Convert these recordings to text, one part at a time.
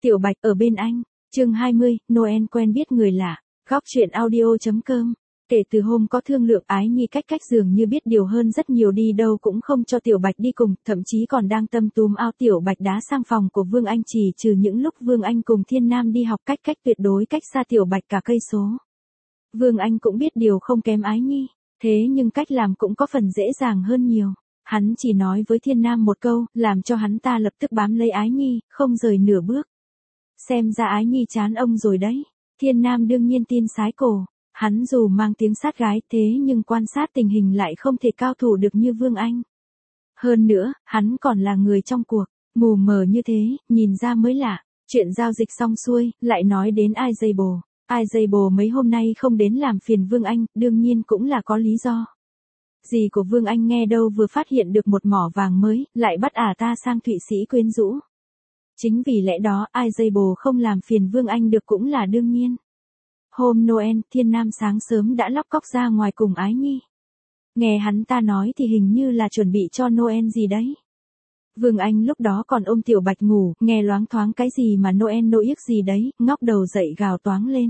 Tiểu Bạch ở bên anh. Chương 20, Noel quen biết người lạ. Góc truyện audio.com. Kể từ hôm có thương lượng, Ái Nhi cách dường như biết điều hơn rất nhiều, đi đâu cũng không cho Tiểu Bạch đi cùng, thậm chí còn đang tâm túm ao Tiểu Bạch đá sang phòng của Vương Anh, chỉ trừ những lúc Vương Anh cùng Thiên Nam đi học, cách tuyệt đối cách xa Tiểu Bạch cả cây số. Vương Anh cũng biết điều không kém Ái Nhi, thế nhưng cách làm cũng có phần dễ dàng hơn nhiều. Hắn chỉ nói với Thiên Nam một câu, làm cho hắn ta lập tức bám lấy Ái Nhi, không rời nửa bước. Xem ra Ái Nhi chán ông rồi đấy. Thiên Nam đương nhiên tin sái cổ. Hắn dù mang tiếng sát gái thế nhưng quan sát tình hình lại không thể cao thủ được như Vương Anh. Hơn nữa, hắn còn là người trong cuộc, mù mờ như thế, nhìn ra mới lạ. Chuyện giao dịch xong xuôi, lại nói đến iJable. iJable mấy hôm nay không đến làm phiền Vương Anh, đương nhiên cũng là có lý do. Dì của Vương Anh nghe đâu vừa phát hiện được một mỏ vàng mới, lại bắt ta sang Thụy Sĩ quyến rũ. Chính vì lẽ đó iJable không làm phiền Vương Anh được cũng là đương nhiên. Hôm Noel, Thiên Nam sáng sớm đã lóc cóc ra ngoài cùng Ái Nhi. Nghe hắn ta nói thì hình như là chuẩn bị cho Noel gì đấy. Vương Anh lúc đó còn ôm Tiểu Bạch ngủ, nghe loáng thoáng cái gì mà Noel nỗi yếc gì đấy, ngóc đầu dậy gào toáng lên.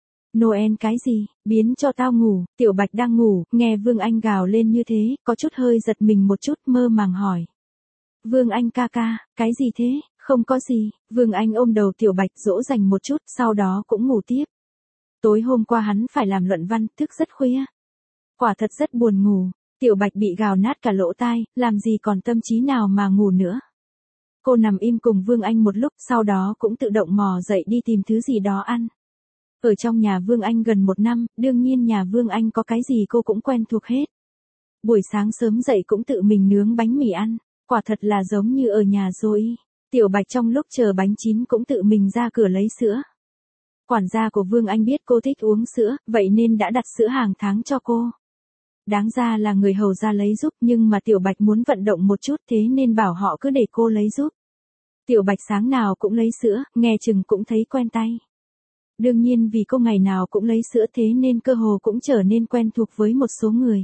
Noel cái gì, biến cho tao ngủ. Tiểu Bạch đang ngủ, nghe Vương Anh gào lên như thế, có chút hơi giật mình một chút, mơ màng hỏi. Vương Anh ca ca, cái gì thế? Không có gì. Vương Anh ôm đầu Tiểu Bạch dỗ dành một chút, sau đó cũng ngủ tiếp. Tối hôm qua hắn phải làm luận văn, thức rất khuya. Quả thật rất buồn ngủ. Tiểu Bạch bị gào nát cả lỗ tai, làm gì còn tâm trí nào mà ngủ nữa. Cô nằm im cùng Vương Anh một lúc, sau đó cũng tự động mò dậy đi tìm thứ gì đó ăn. Ở trong nhà Vương Anh gần 1 năm, đương nhiên nhà Vương Anh có cái gì cô cũng quen thuộc hết. Buổi sáng sớm dậy cũng tự mình nướng bánh mì ăn, quả thật là giống như ở nhà rồi. Tiểu Bạch trong lúc chờ bánh chín cũng tự mình ra cửa lấy sữa. Quản gia của Vương Anh biết cô thích uống sữa, vậy nên đã đặt sữa hàng tháng cho cô. Đáng ra là người hầu ra lấy giúp, nhưng mà Tiểu Bạch muốn vận động một chút, thế nên bảo họ cứ để cô lấy giúp. Tiểu Bạch sáng nào cũng lấy sữa, nghe chừng cũng thấy quen tay. Đương nhiên vì cô ngày nào cũng lấy sữa thế nên cơ hồ cũng trở nên quen thuộc với một số người.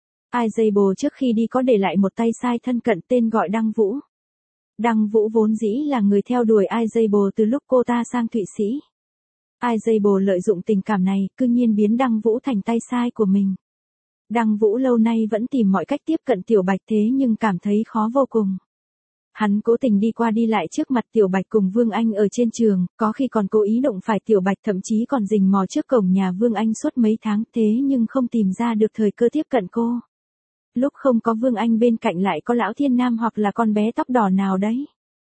iJable trước khi đi có để lại một tay sai thân cận tên gọi Đăng Vũ. Đăng Vũ vốn dĩ là người theo đuổi iJable từ lúc cô ta sang Thụy Sĩ. iJable lợi dụng tình cảm này, cư nhiên biến Đăng Vũ thành tay sai của mình. Đăng Vũ lâu nay vẫn tìm mọi cách tiếp cận Tiểu Bạch thế nhưng cảm thấy khó vô cùng. Hắn cố tình đi qua đi lại trước mặt Tiểu Bạch cùng Vương Anh ở trên trường, có khi còn cố ý đụng phải Tiểu Bạch, thậm chí còn rình mò trước cổng nhà Vương Anh suốt mấy tháng, thế nhưng không tìm ra được thời cơ tiếp cận cô. Lúc không có Vương Anh bên cạnh lại có lão Thiên Nam hoặc là con bé tóc đỏ nào đấy.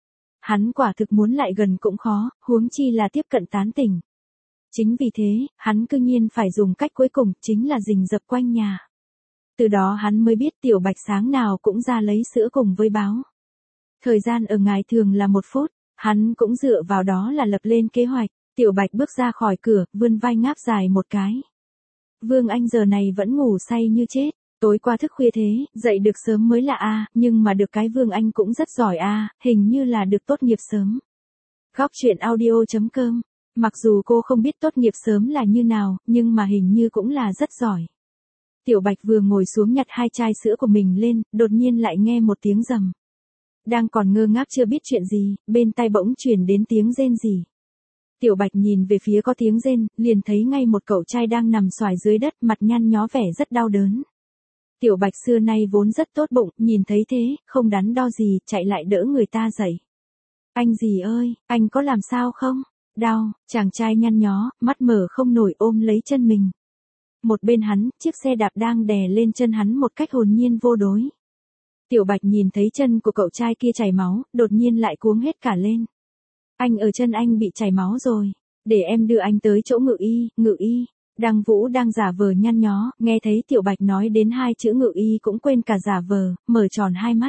Hắn quả thực muốn lại gần cũng khó, huống chi là tiếp cận tán tỉnh. Chính vì thế, hắn cư nhiên phải dùng cách cuối cùng, chính là rình rập quanh nhà. Từ đó hắn mới biết Tiểu Bạch sáng nào cũng ra lấy sữa cùng với báo. Thời gian ở ngày thường là 1 phút, hắn cũng dựa vào đó là lập lên kế hoạch. Tiểu Bạch bước ra khỏi cửa, vươn vai ngáp dài một cái. Vương Anh giờ này vẫn ngủ say như chết. Tối qua thức khuya thế, dậy được sớm mới là nhưng mà được cái Vương Anh cũng rất giỏi hình như là được tốt nghiệp sớm. Góc truyện audio.com. Mặc dù cô không biết tốt nghiệp sớm là như nào, nhưng mà hình như cũng là rất giỏi. Tiểu Bạch vừa ngồi xuống nhặt 2 chai sữa của mình lên, đột nhiên lại nghe một tiếng rầm. Đang còn ngơ ngác chưa biết chuyện gì, bên tai bỗng truyền đến tiếng rên rỉ. Tiểu Bạch nhìn về phía có tiếng rên, liền thấy ngay một cậu trai đang nằm xoài dưới đất, mặt nhăn nhó vẻ rất đau đớn. Tiểu Bạch xưa nay vốn rất tốt bụng, nhìn thấy thế, không đắn đo gì, chạy lại đỡ người ta dậy. Anh gì ơi, anh có làm sao không? Đau. Chàng trai nhăn nhó, mắt mở không nổi ôm lấy chân mình. Một bên hắn, chiếc xe đạp đang đè lên chân hắn một cách hồn nhiên vô đối. Tiểu Bạch nhìn thấy chân của cậu trai kia chảy máu, đột nhiên lại cuống hết cả lên. Anh ở chân anh bị chảy máu rồi, để em đưa anh tới chỗ ngự y. Đăng Vũ đang giả vờ nhăn nhó, nghe thấy Tiểu Bạch nói đến 2 chữ ngự y cũng quên cả giả vờ, mở tròn 2 mắt.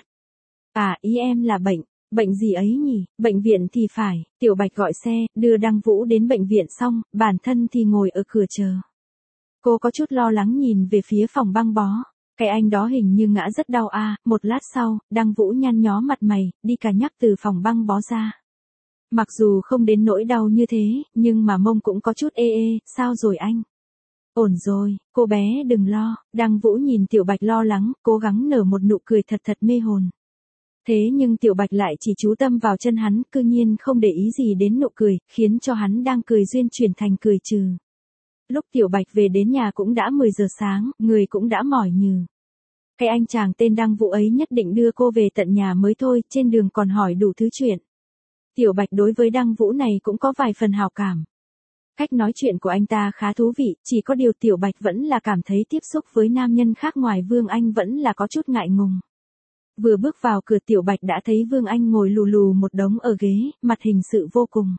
Ý em là bệnh gì ấy nhỉ, bệnh viện thì phải. Tiểu Bạch gọi xe, đưa Đăng Vũ đến bệnh viện xong, bản thân thì ngồi ở cửa chờ. Cô có chút lo lắng nhìn về phía phòng băng bó. Cái anh đó hình như ngã rất đau một lát sau, Đăng Vũ nhăn nhó mặt mày, đi cả nhắc từ phòng băng bó ra. Mặc dù không đến nỗi đau như thế, nhưng mà mông cũng có chút sao rồi anh? Ổn rồi, cô bé đừng lo. Đăng Vũ nhìn Tiểu Bạch lo lắng, cố gắng nở một nụ cười thật mê hồn. Thế nhưng Tiểu Bạch lại chỉ chú tâm vào chân hắn, cư nhiên không để ý gì đến nụ cười, khiến cho hắn đang cười duyên chuyển thành cười trừ. Lúc Tiểu Bạch về đến nhà cũng đã 10 giờ sáng, người cũng đã mỏi nhừ. Cái anh chàng tên Đăng Vũ ấy nhất định đưa cô về tận nhà mới thôi, trên đường còn hỏi đủ thứ chuyện. Tiểu Bạch đối với Đăng Vũ này cũng có vài phần hảo cảm. Cách nói chuyện của anh ta khá thú vị, chỉ có điều Tiểu Bạch vẫn là cảm thấy tiếp xúc với nam nhân khác ngoài Vương Anh vẫn là có chút ngại ngùng. Vừa bước vào cửa Tiểu Bạch đã thấy Vương Anh ngồi lù lù một đống ở ghế, mặt hình sự vô cùng.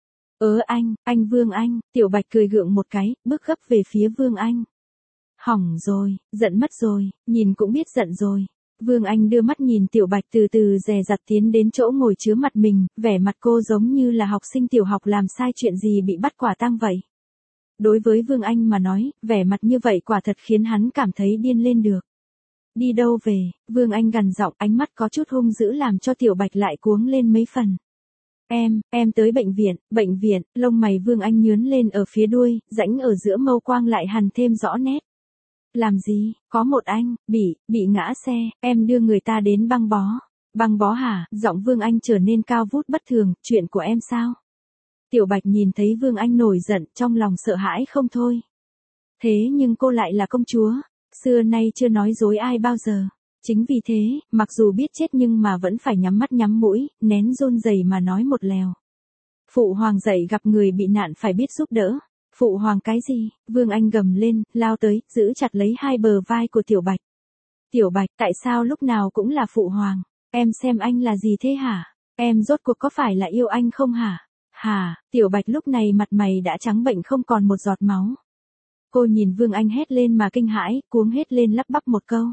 Anh Vương Anh, Tiểu Bạch cười gượng một cái, bước gấp về phía Vương Anh. Hỏng rồi, giận mất rồi, nhìn cũng biết giận rồi. Vương Anh đưa mắt nhìn Tiểu Bạch từ từ dè dặt tiến đến chỗ ngồi chứa mặt mình, vẻ mặt cô giống như là học sinh tiểu học làm sai chuyện gì bị bắt quả tang vậy. Đối với Vương Anh mà nói, vẻ mặt như vậy quả thật khiến hắn cảm thấy điên lên được. Đi đâu về, Vương Anh gằn giọng, ánh mắt có chút hung dữ làm cho Tiểu Bạch lại cuống lên mấy phần. Em tới bệnh viện, lông mày Vương Anh nhướn lên ở phía đuôi, rãnh ở giữa mâu quang lại hằn thêm rõ nét. Làm gì, có một anh, bị ngã xe, em đưa người ta đến băng bó. Băng bó hả, giọng Vương Anh trở nên cao vút bất thường, chuyện của em sao? Tiểu Bạch nhìn thấy Vương Anh nổi giận, trong lòng sợ hãi không thôi. Thế nhưng cô lại là công chúa, xưa nay chưa nói dối ai bao giờ. Chính vì thế, mặc dù biết chết nhưng mà vẫn phải nhắm mắt nhắm mũi, nén run rẩy mà nói một lèo. Phụ hoàng dạy gặp người bị nạn phải biết giúp đỡ. Phụ hoàng cái gì? Vương Anh gầm lên, lao tới, giữ chặt lấy hai bờ vai của Tiểu Bạch. Tiểu Bạch, tại sao lúc nào cũng là phụ hoàng? Em xem anh là gì thế hả? Em rốt cuộc có phải là yêu anh không hả? Hả? Tiểu Bạch lúc này mặt mày đã trắng bệnh không còn một giọt máu. Cô nhìn Vương Anh hét lên mà kinh hãi, cuống hết lên lắp bắp một câu.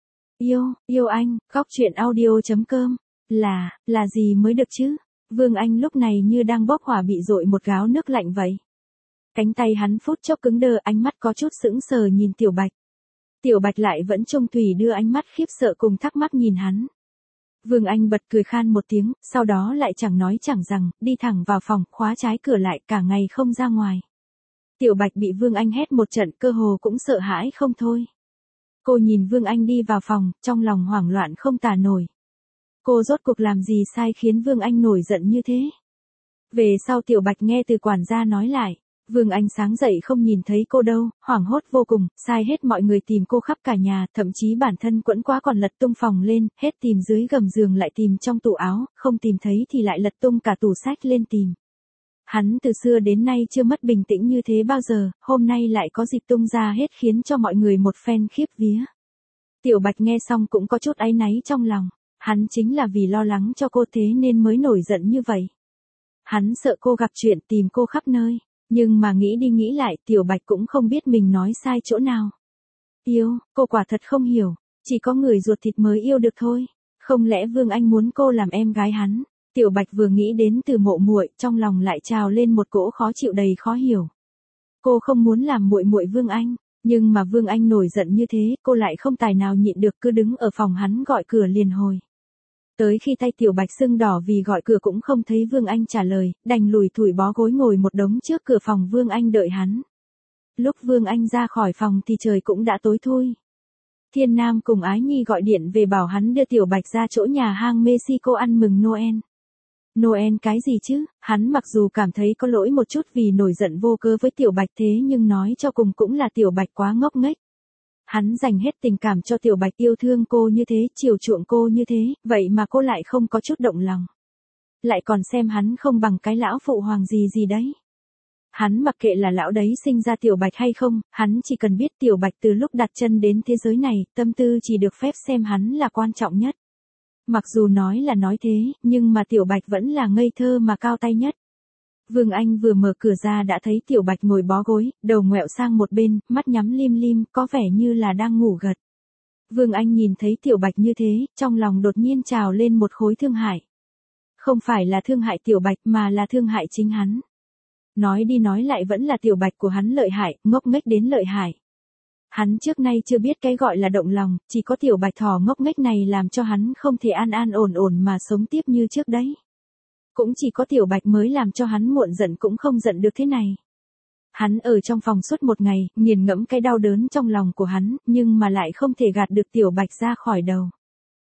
Yêu anh, góc truyện audio.com. Là gì mới được chứ? Vương Anh lúc này như đang bốc hỏa bị dội một gáo nước lạnh vậy. Cánh tay hắn phút chốc cứng đờ, ánh mắt có chút sững sờ nhìn Tiểu Bạch. Tiểu Bạch lại vẫn trông thủy đưa ánh mắt khiếp sợ cùng thắc mắc nhìn hắn. Vương Anh bật cười khan một tiếng, sau đó lại chẳng nói chẳng rằng, đi thẳng vào phòng, khóa trái cửa lại cả ngày không ra ngoài. Tiểu Bạch bị Vương Anh hét một trận cơ hồ cũng sợ hãi không thôi. Cô nhìn Vương Anh đi vào phòng, trong lòng hoảng loạn không tả nổi. Cô rốt cuộc làm gì sai khiến Vương Anh nổi giận như thế? Về sau Tiểu Bạch nghe từ quản gia nói lại. Vương Anh sáng dậy không nhìn thấy cô đâu, hoảng hốt vô cùng, sai hết mọi người tìm cô khắp cả nhà, thậm chí bản thân quẫn quá còn lật tung phòng lên, hết tìm dưới gầm giường lại tìm trong tủ áo, không tìm thấy thì lại lật tung cả tủ sách lên tìm. Hắn từ xưa đến nay chưa mất bình tĩnh như thế bao giờ, hôm nay lại có dịp tung ra hết khiến cho mọi người một phen khiếp vía. Tiểu Bạch nghe xong cũng có chút áy náy trong lòng, hắn chính là vì lo lắng cho cô thế nên mới nổi giận như vậy. Hắn sợ cô gặp chuyện tìm cô khắp nơi. Nhưng mà nghĩ đi nghĩ lại, Tiểu Bạch cũng không biết mình nói sai chỗ nào. Cô quả thật không hiểu, chỉ có người ruột thịt mới yêu được thôi. Không lẽ Vương Anh muốn cô làm em gái hắn? Tiểu Bạch vừa nghĩ đến Từ Mộ muội, trong lòng lại trào lên một cỗ khó chịu đầy khó hiểu. Cô không muốn làm muội muội Vương Anh, nhưng mà Vương Anh nổi giận như thế, cô lại không tài nào nhịn được, cứ đứng ở phòng hắn gọi cửa liền hồi. Tới khi tay Tiểu Bạch sưng đỏ vì gọi cửa cũng không thấy Vương Anh trả lời, đành lủi thủi bó gối ngồi một đống trước cửa phòng Vương Anh đợi hắn. Lúc Vương Anh ra khỏi phòng thì trời cũng đã tối thui. Thiên Nam cùng Ái Nhi gọi điện về bảo hắn đưa Tiểu Bạch ra chỗ nhà hang Mexico ăn mừng Noel. Noel cái gì chứ? Hắn mặc dù cảm thấy có lỗi một chút vì nổi giận vô cớ với Tiểu Bạch thế nhưng nói cho cùng cũng là Tiểu Bạch quá ngốc nghếch. Hắn dành hết tình cảm cho Tiểu Bạch, yêu thương cô như thế, chiều chuộng cô như thế, vậy mà cô lại không có chút động lòng. Lại còn xem hắn không bằng cái lão phụ hoàng gì đấy. Hắn mặc kệ là lão đấy sinh ra Tiểu Bạch hay không, hắn chỉ cần biết Tiểu Bạch từ lúc đặt chân đến thế giới này, tâm tư chỉ được phép xem hắn là quan trọng nhất. Mặc dù nói là nói thế, nhưng mà Tiểu Bạch vẫn là ngây thơ mà cao tay nhất. Vương Anh vừa mở cửa ra đã thấy Tiểu Bạch ngồi bó gối, đầu ngoẹo sang một bên, mắt nhắm lim lim, có vẻ như là đang ngủ gật. Vương Anh nhìn thấy Tiểu Bạch như thế, trong lòng đột nhiên trào lên một khối thương hại. Không phải là thương hại Tiểu Bạch mà là thương hại chính hắn. Nói đi nói lại vẫn là Tiểu Bạch của hắn lợi hại, ngốc nghếch đến lợi hại. Hắn trước nay chưa biết cái gọi là động lòng, chỉ có Tiểu Bạch thỏ ngốc nghếch này làm cho hắn không thể an an ổn ổn mà sống tiếp như trước đấy. Cũng chỉ có Tiểu Bạch mới làm cho hắn muộn giận cũng không giận được thế này. Hắn ở trong phòng suốt một ngày, nghiền ngẫm cái đau đớn trong lòng của hắn, nhưng mà lại không thể gạt được Tiểu Bạch ra khỏi đầu.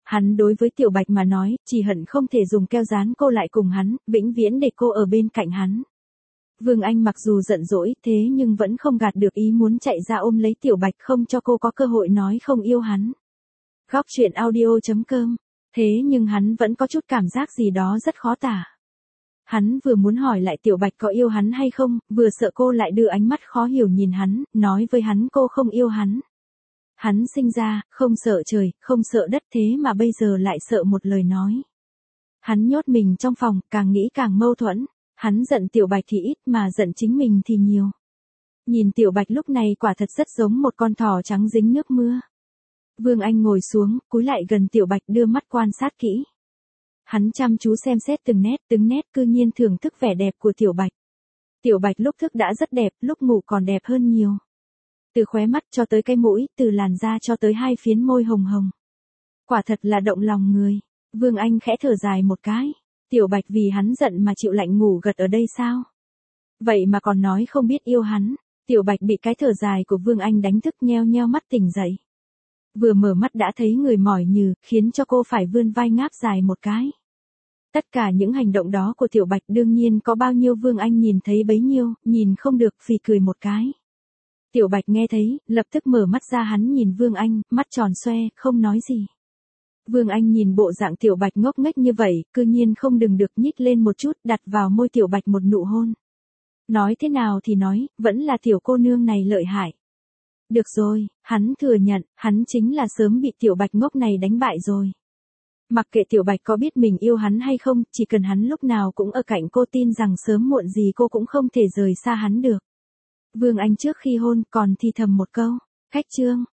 Hắn đối với Tiểu Bạch mà nói, chỉ hận không thể dùng keo dán cô lại cùng hắn, vĩnh viễn để cô ở bên cạnh hắn. Vương Anh mặc dù giận dỗi, thế nhưng vẫn không gạt được ý muốn chạy ra ôm lấy Tiểu Bạch không cho cô có cơ hội nói không yêu hắn. Góc truyện audio.com. Thế nhưng hắn vẫn có chút cảm giác gì đó rất khó tả. Hắn vừa muốn hỏi lại Tiểu Bạch có yêu hắn hay không, vừa sợ cô lại đưa ánh mắt khó hiểu nhìn hắn, nói với hắn cô không yêu hắn. Hắn sinh ra, không sợ trời, không sợ đất thế mà bây giờ lại sợ một lời nói. Hắn nhốt mình trong phòng, càng nghĩ càng mâu thuẫn. Hắn giận Tiểu Bạch thì ít mà giận chính mình thì nhiều. Nhìn Tiểu Bạch lúc này quả thật rất giống một con thỏ trắng dính nước mưa. Vương Anh ngồi xuống, cúi lại gần Tiểu Bạch đưa mắt quan sát kỹ. Hắn chăm chú xem xét từng nét cư nhiên thưởng thức vẻ đẹp của Tiểu Bạch. Tiểu Bạch lúc thức đã rất đẹp, lúc ngủ còn đẹp hơn nhiều. Từ khóe mắt cho tới cái mũi, từ làn da cho tới hai phiến môi hồng hồng. Quả thật là động lòng người. Vương Anh khẽ thở dài một cái. Tiểu Bạch vì hắn giận mà chịu lạnh ngủ gật ở đây sao? Vậy mà còn nói không biết yêu hắn. Tiểu Bạch bị cái thở dài của Vương Anh đánh thức nheo nheo mắt tỉnh dậy. Vừa mở mắt đã thấy người mỏi nhừ, khiến cho cô phải vươn vai ngáp dài một cái. Tất cả những hành động đó của Tiểu Bạch đương nhiên có bao nhiêu Vương Anh nhìn thấy bấy nhiêu, nhìn không được phì cười một cái. Tiểu Bạch nghe thấy, lập tức mở mắt ra hắn nhìn Vương Anh, mắt tròn xoe, không nói gì. Vương Anh nhìn bộ dạng Tiểu Bạch ngốc nghếch như vậy, cư nhiên không đừng được nhích lên một chút, đặt vào môi Tiểu Bạch một nụ hôn. Nói thế nào thì nói, vẫn là tiểu cô nương này lợi hại. Được rồi, hắn thừa nhận, hắn chính là sớm bị Tiểu Bạch ngốc này đánh bại rồi. Mặc kệ Tiểu Bạch có biết mình yêu hắn hay không, chỉ cần hắn lúc nào cũng ở cạnh cô tin rằng sớm muộn gì cô cũng không thể rời xa hắn được. Vương Anh trước khi hôn còn thì thầm một câu, cách chương.